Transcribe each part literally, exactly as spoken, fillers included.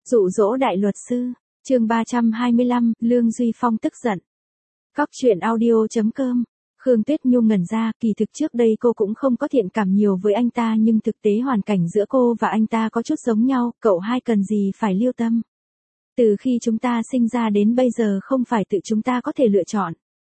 Dụ dỗ đại luật sư, chương ba trăm hai mươi lăm, Lương Duy Phong tức giận. Cóc truyện audio.com. Khương Tuyết Nhu ngẩn ra, kỳ thực trước đây cô cũng không có thiện cảm nhiều với anh ta nhưng thực tế hoàn cảnh giữa cô và anh ta có chút giống nhau, cậu hai cần gì phải lưu tâm. Từ khi chúng ta sinh ra đến bây giờ không phải tự chúng ta có thể lựa chọn.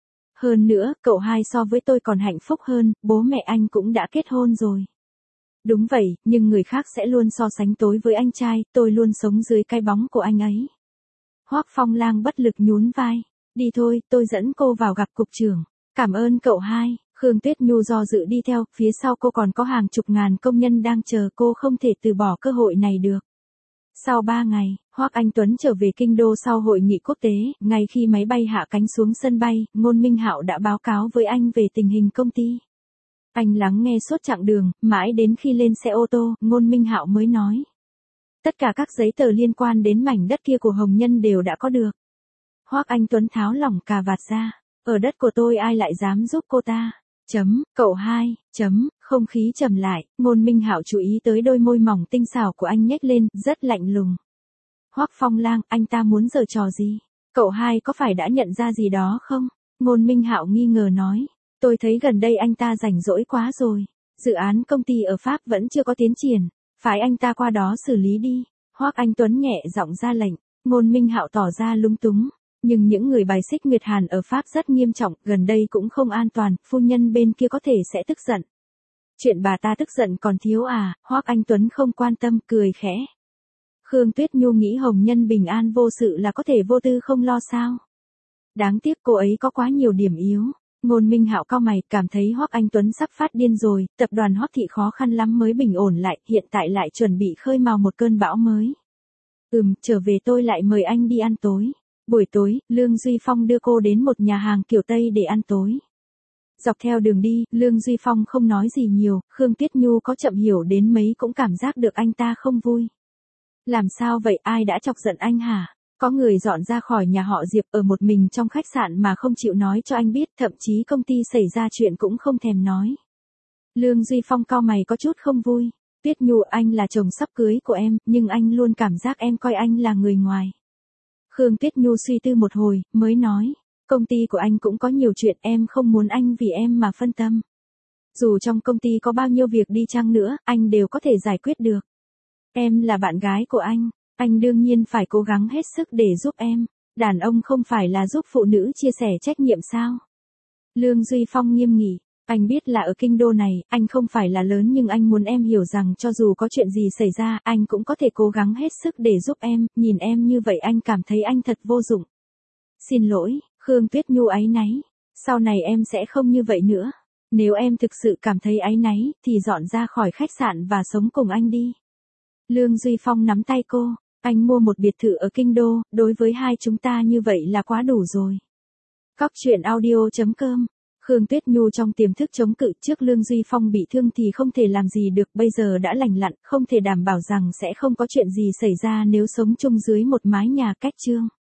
Hơn nữa, cậu hai so với tôi còn hạnh phúc hơn, bố mẹ anh cũng đã kết hôn rồi. Đúng vậy, nhưng người khác sẽ luôn so sánh tôi với anh trai, tôi luôn sống dưới cái bóng của anh ấy. Hoắc Phong Lang bất lực nhún vai. Đi thôi, tôi dẫn cô vào gặp cục trưởng. Cảm ơn cậu hai. Khương Tuyết Nhu do dự đi theo, phía sau cô còn có hàng chục ngàn công nhân đang chờ, cô không thể từ bỏ cơ hội này được. Sau ba ngày, Hoắc Anh Tuấn trở về kinh đô sau hội nghị quốc tế, ngay khi máy bay hạ cánh xuống sân bay, Ngôn Minh Hạo đã báo cáo với anh về tình hình công ty. Anh lắng nghe suốt chặng đường, mãi đến khi lên xe ô tô, Ngôn Minh Hạo mới nói. Tất cả các giấy tờ liên quan đến mảnh đất kia của Hồng Nhân đều đã có được. Hoắc Anh Tuấn tháo lỏng cà vạt ra. Ở đất của tôi ai lại dám giúp cô ta? Chấm, cậu hai, chấm, không khí trầm lại, Ngôn Minh Hạo chú ý tới đôi môi mỏng tinh xảo của anh nhếch lên, rất lạnh lùng. Hoắc Phong Lang, anh ta muốn giở trò gì? Cậu hai có phải đã nhận ra gì đó không? Ngôn Minh Hạo nghi ngờ nói. Tôi thấy gần đây anh ta rảnh rỗi quá rồi. Dự án công ty ở Pháp vẫn chưa có tiến triển. Phải anh ta qua đó xử lý đi. Hoắc Anh Tuấn nhẹ giọng ra lệnh. Ngôn Minh Hạo tỏ ra lúng túng. Nhưng những người bài xích Nguyệt Hàn ở Pháp rất nghiêm trọng, gần đây cũng không an toàn, phu nhân bên kia có thể sẽ tức giận. Chuyện bà ta tức giận còn thiếu à? Hoắc Anh Tuấn không quan tâm, cười khẽ. Khương Tuyết Nhu nghĩ Hồng Nhân bình an vô sự là có thể vô tư không lo sao? Đáng tiếc cô ấy có quá nhiều điểm yếu. Ngôn Minh Hạo cau mày, cảm thấy Hoắc Anh Tuấn sắp phát điên rồi, tập đoàn Hoắc thị khó khăn lắm mới bình ổn lại, hiện tại lại chuẩn bị khơi mào một cơn bão mới. Ừm, trở về tôi lại mời anh đi ăn tối. Buổi tối, Lương Duy Phong đưa cô đến một nhà hàng kiểu Tây để ăn tối. Dọc theo đường đi, Lương Duy Phong không nói gì nhiều, Khương Tuyết Nhu có chậm hiểu đến mấy cũng cảm giác được anh ta không vui. Làm sao vậy, ai đã chọc giận anh hả? Có người dọn ra khỏi nhà họ Diệp ở một mình trong khách sạn mà không chịu nói cho anh biết, thậm chí công ty xảy ra chuyện cũng không thèm nói. Lương Duy Phong cau mày có chút không vui. Tuyết Nhu, anh là chồng sắp cưới của em, nhưng anh luôn cảm giác em coi anh là người ngoài. Khương Tuyết Nhu suy tư một hồi, mới nói. Công ty của anh cũng có nhiều chuyện, em không muốn anh vì em mà phân tâm. Dù trong công ty có bao nhiêu việc đi chăng nữa, anh đều có thể giải quyết được. Em là bạn gái của anh. Anh đương nhiên phải cố gắng hết sức để giúp em. Đàn ông không phải là giúp phụ nữ chia sẻ trách nhiệm sao? Lương Duy Phong nghiêm nghị. Anh biết là ở kinh đô này, anh không phải là lớn nhưng anh muốn em hiểu rằng cho dù có chuyện gì xảy ra, anh cũng có thể cố gắng hết sức để giúp em. Nhìn em như vậy anh cảm thấy anh thật vô dụng. Xin lỗi, Khương Tuyết Nhu áy náy. Sau này em sẽ không như vậy nữa. Nếu em thực sự cảm thấy áy náy, thì dọn ra khỏi khách sạn và sống cùng anh đi. Lương Duy Phong nắm tay cô. Anh mua một biệt thự ở kinh đô, đối với hai chúng ta như vậy là quá đủ rồi. Cóc truyện audio.com. Khương Tuyết Nhu trong tiềm thức chống cự, trước Lương Duy Phong bị thương thì không thể làm gì được, bây giờ đã lành lặn, không thể đảm bảo rằng sẽ không có chuyện gì xảy ra nếu sống chung dưới một mái nhà cách trương.